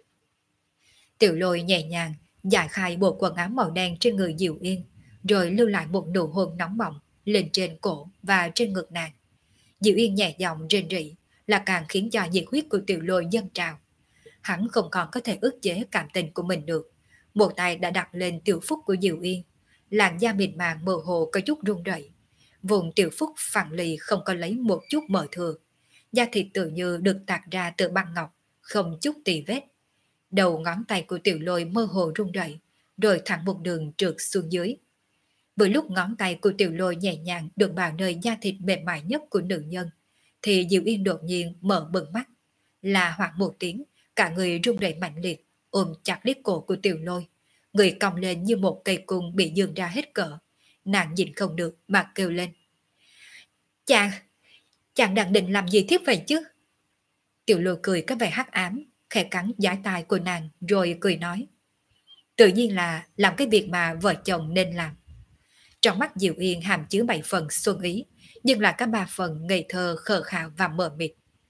Tiểu Lôi nhẹ nhàng giải khai bộ quần áo màu đen trên người Diệu Yên, rồi lưu lại một nụ hôn nóng bỏng lên trên cổ và trên ngực nàng. Diệu Yên nhẹ giọng rên rỉ, là càng khiến cho nhiệt huyết của Tiểu Lôi dâng trào. Hắn không còn có thể ức chế cảm tình của mình được, một tay đã đặt lên tiểu phúc của Diệu Yên, làn da mịn màng mơ hồ có chút run rẩy. Vùng tiểu phúc phẳng lì không có lấy một chút mỡ thừa, da thịt tự như được tạc ra từ băng ngọc, không chút tì vết. Đầu ngón tay của Tiểu Lôi mơ hồ run rẩy, rồi thẳng một đường trượt xuống dưới. Vừa lúc ngón tay của Tiểu Lôi nhẹ nhàng được vào nơi da thịt mềm mại nhất của nữ nhân, thì Diệu Yên đột nhiên mở bừng mắt, là hoảng một tiếng, cả người run rẩy mạnh liệt, ôm chặt lấy cổ của Tiểu Lôi, người cong lên như một cây cung bị dương ra hết cỡ. Nàng nhìn không được mà kêu lên: "Chàng, chàng đang định làm gì thiết vậy chứ?" Tiểu Lôi cười có vẻ hắc ám, khẽ cắn giái tai của nàng rồi cười nói: "Tự nhiên là làm cái việc mà vợ chồng nên làm." Trong mắt Diệu Yên hàm chứa 7 phần xuân ý, nhưng là cả 3 phần ngây thơ khờ khạo và mờ mịt.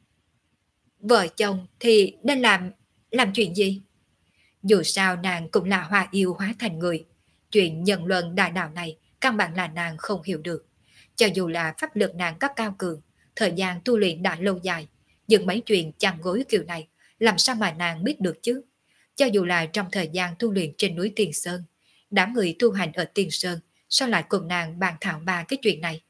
Vợ chồng thì nên làm chuyện gì? Dù sao nàng cũng là hoa yêu hóa thành người, chuyện nhân luân đại đạo này căn bản là nàng không hiểu được. Cho dù là pháp lực nàng có cao cường, thời gian tu luyện đã lâu dài, nhưng mấy chuyện chăn gối kiểu này, làm sao mà nàng biết được chứ? Cho dù là trong thời gian tu luyện trên núi Tiên Sơn, đám người tu hành ở Tiên Sơn, sao lại cùng nàng bàn thảo ba cái chuyện này?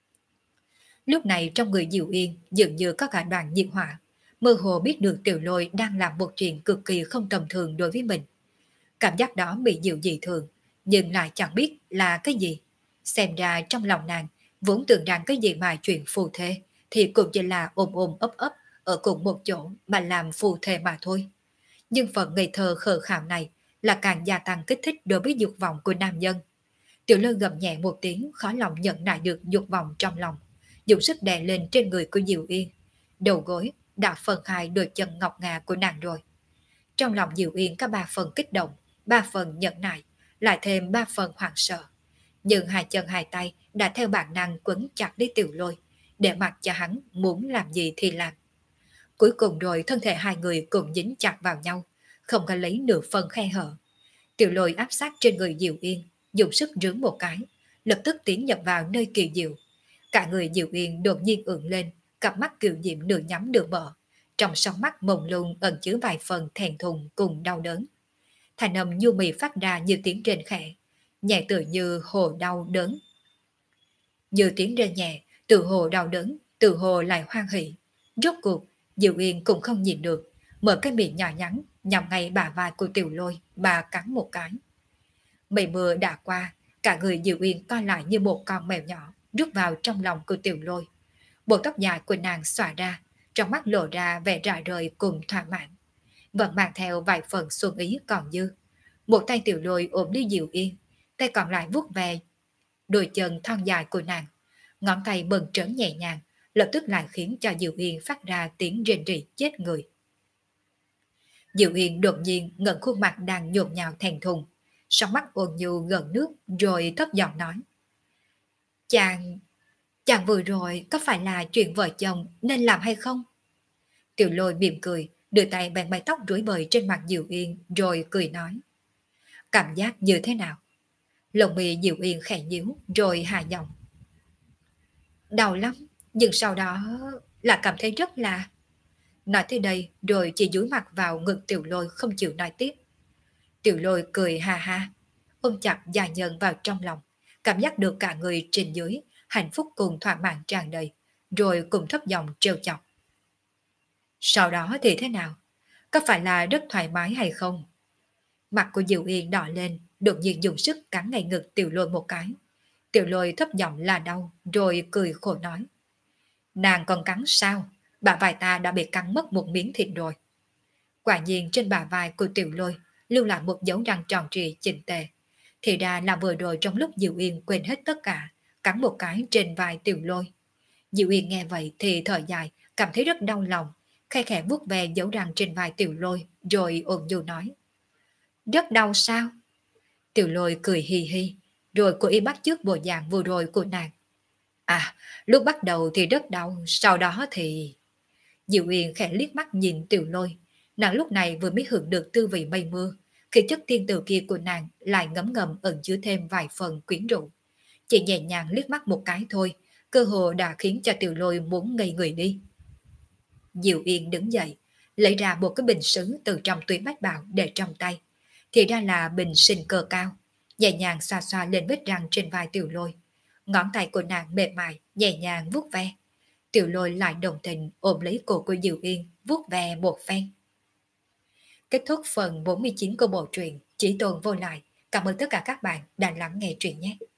Lúc này trong người Diệu Yên dường như có cả đoàn nhiệt hỏa, mơ hồ biết được Tiểu Lôi đang làm một chuyện cực kỳ không tầm thường đối với mình. Cảm giác đó bị dịu dị thường, nhưng lại chẳng biết là cái gì. Xem ra trong lòng nàng, vốn tưởng rằng cái gì mà chuyện phù thê, thì cũng chỉ là ôm ôm ấp ấp ở cùng một chỗ mà làm phù thê mà thôi. Nhưng phần ngây thơ khờ khạo này là càng gia tăng kích thích đối với dục vọng của nam nhân. Tiểu Lôi gầm nhẹ một tiếng, khó lòng nhận lại được dục vọng trong lòng, dùng sức đè lên trên người của Diệu Yên. Đầu gối đã phần hai đôi chân ngọc ngà của nàng rồi. Trong lòng Diệu Yên có 3 phần kích động, 3 phần nhẫn nại, lại thêm 3 phần hoảng sợ. Nhưng hai chân hai tay đã theo bản năng quấn chặt lấy Tiểu Lôi, để mặc cho hắn muốn làm gì thì làm. Cuối cùng rồi thân thể hai người cùng dính chặt vào nhau, không có lấy nửa phần khe hở. Tiểu Lôi áp sát trên người Diệu Yên, dùng sức rướn một cái, lập tức tiến nhập vào nơi kỳ diệu. Cả người Diệu Yên đột nhiên ưỡn lên, cặp mắt kiều diễm nửa nhắm nửa mở, trong sóng mắt mông lung ẩn chứa vài phần thẹn thùng cùng đau đớn. Thành âm nhu mì phát ra như tiếng rên khẽ, nhẹ tựa như hồ đau đớn. Như tiếng rên nhẹ, từ hồ đau đớn, từ hồ lại hoan hỷ. Rốt cuộc, Diệu Yên cũng không nhìn được, mở cái miệng nhỏ nhắn, nhằm ngay bả vai của Tiểu Lôi, bà cắn một cái. Mây mưa đã qua, cả người Diệu Yên co lại như một con mèo nhỏ, rút vào trong lòng của Tiểu Lôi. Bộ tóc dài của nàng xõa ra, trong mắt lộ ra vẻ rã rời cùng thỏa mãn, vẫn mang theo vài phần xuân ý còn dư. Một tay Tiểu Lôi ôm lấy Diệu Yên, tay còn lại vuốt về đôi chân thon dài của nàng, ngón tay bần trớn nhẹ nhàng, lập tức lại khiến cho Diệu Yên phát ra tiếng rên rỉ chết người. Diệu Yên đột nhiên ngẩng khuôn mặt đang nhộn nhào thẹn thùng, sóng mắt ôn nhu gần nước, rồi thấp giọng nói: Chàng vừa rồi có phải là chuyện vợ chồng nên làm hay không? Tiểu Lôi mỉm cười, đưa tay bèn mái tóc rối bời trên mặt Diệu Yên, rồi cười nói: Cảm giác như thế nào? Lồng mi Diệu Yên khẽ nhíu, rồi hạ giọng: Đau lắm, nhưng sau đó là cảm thấy rất là... Nói tới đây, rồi chỉ dúi mặt vào ngực Tiểu Lôi không chịu nói tiếp. Tiểu Lôi cười ha ha, ôm chặt gia nhân vào trong lòng, cảm giác được cả người trên dưới hạnh phúc cùng thỏa mãn tràn đầy, rồi cùng thấp giọng trêu chọc: Sau đó thì thế nào? Có phải là rất thoải mái hay không? Mặt của Diệu Yên đỏ lên, đột nhiên dùng sức cắn ngay ngực Tiểu Lôi một cái. Tiểu Lôi thấp giọng là đau, rồi cười khổ nói: Nàng còn cắn sao? Bả vai ta đã bị cắn mất một miếng thịt rồi. Quả nhiên trên bả vai của Tiểu Lôi lưu lại một dấu răng tròn trịa chỉnh tề. Thì ra là vừa rồi trong lúc Diệu Yên quên hết tất cả, cắn một cái trên vai Tiểu Lôi. Diệu Yên nghe vậy thì thở dài, cảm thấy rất đau lòng, khe khẽ vuốt về dấu răng trên vai Tiểu Lôi, rồi ôn nhu nói: Rất đau sao? Tiểu Lôi cười hi hi, rồi cô ý bắt chước bộ dạng vừa rồi của nàng. À, lúc bắt đầu thì rất đau, sau đó thì... Diệu Yên khẽ liếc mắt nhìn Tiểu Lôi, nàng lúc này vừa mới hưởng được tư vị mây mưa, khi chất thiên tử kia của nàng lại ngấm ngầm ẩn chứa thêm vài phần quyến rũ. Chỉ nhẹ nhàng liếc mắt một cái thôi, cơ hồ đã khiến cho Tiểu Lôi muốn ngây người đi. Diệu Yên đứng dậy, lấy ra một cái bình sứ từ trong túi bách bào để trong tay. Thì ra là bình sinh cơ cao, nhẹ nhàng xoa xoa lên vết răng trên vai Tiểu Lôi. Ngón tay của nàng mềm mại, nhẹ nhàng vuốt ve. Tiểu Lôi lại đồng tình ôm lấy cổ của Diệu Yên, vuốt ve một phen. Kết thúc phần 49 của bộ truyện Chỉ Tồn Vô Lại. Cảm ơn tất cả các bạn đã lắng nghe truyện nhé.